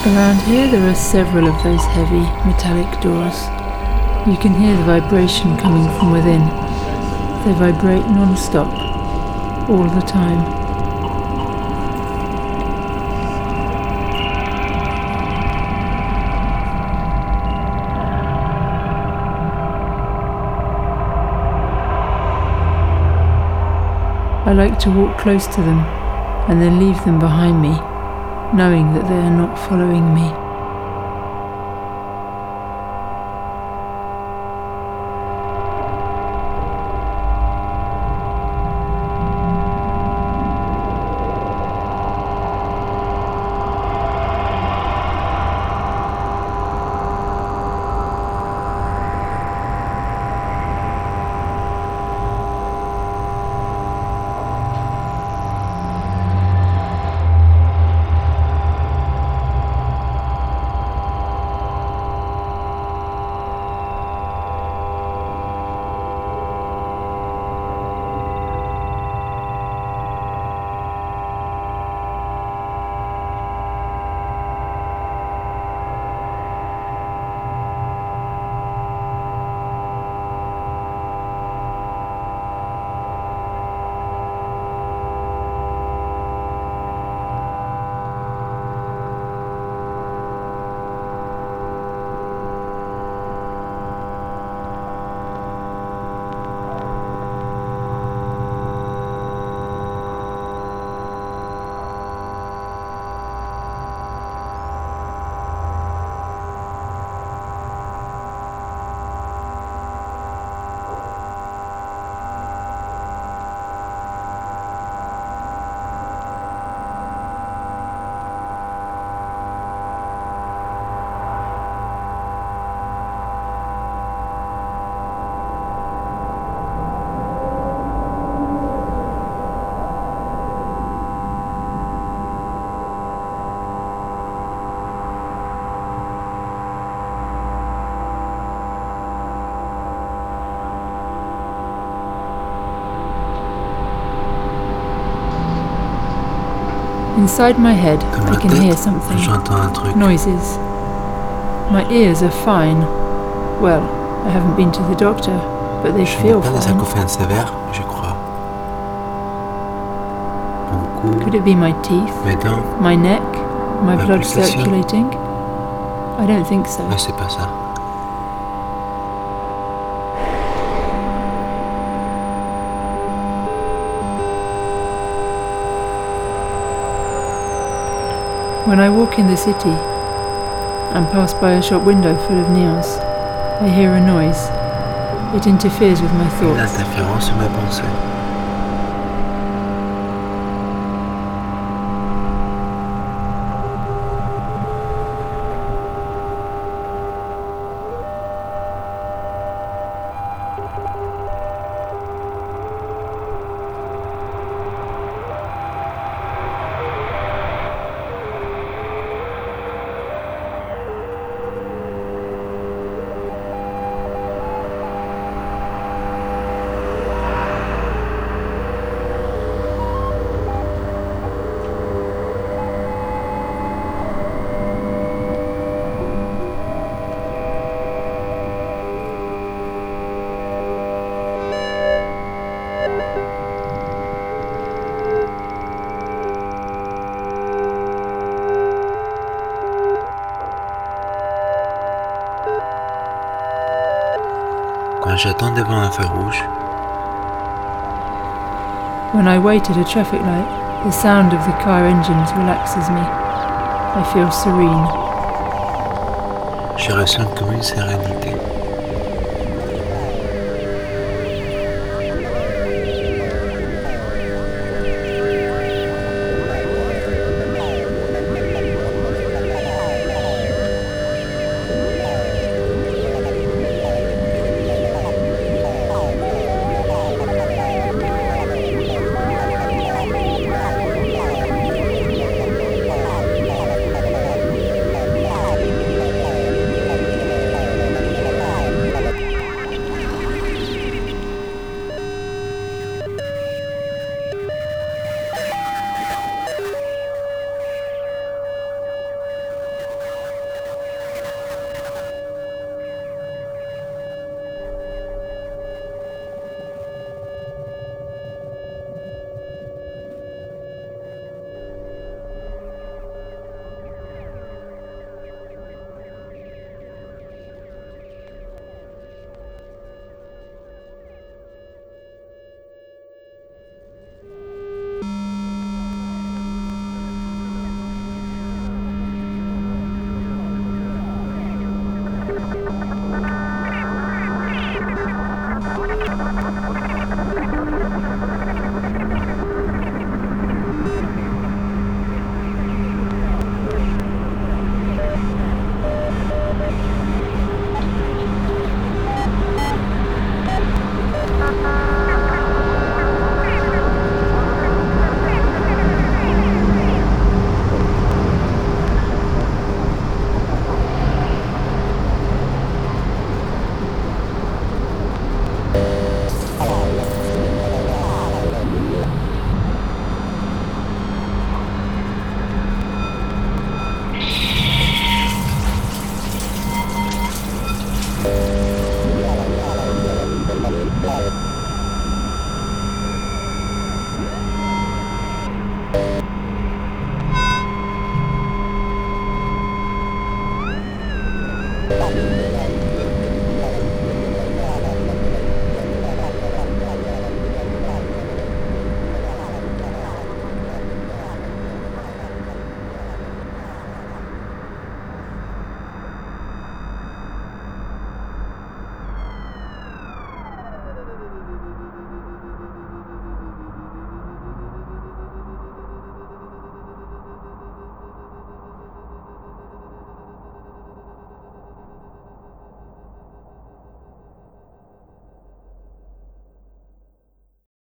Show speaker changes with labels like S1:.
S1: Around here there are several of those heavy metallic doors. You can hear the vibration coming from within. They vibrate non-stop, all the time. I like to walk close to them and then leave them behind me, knowing that they are not following me. Inside my head, I can hear something.
S2: J'entends un truc.
S1: Noises. My ears are fine. Well, I haven't been to the doctor, but they
S2: Je n'ai
S1: feel
S2: pas des
S1: fine.
S2: acouphènes sévères, je crois. Mon cou,
S1: Could it be my teeth,
S2: mes dents,
S1: my neck, my
S2: Ma
S1: blood
S2: pulsation?
S1: circulating? I don't think so.
S2: mais c'est pas ça.
S1: When I walk in the city and pass by a shop window full of neons, I hear a noise. It interferes with my
S2: Une
S1: thoughts.
S2: interférence sur mes pensées. Quand j'attends devant un feu rouge,
S1: When I wait at a traffic light, the sound of the car engines relaxes me. I feel serene.
S2: je ressens comme une sérénité.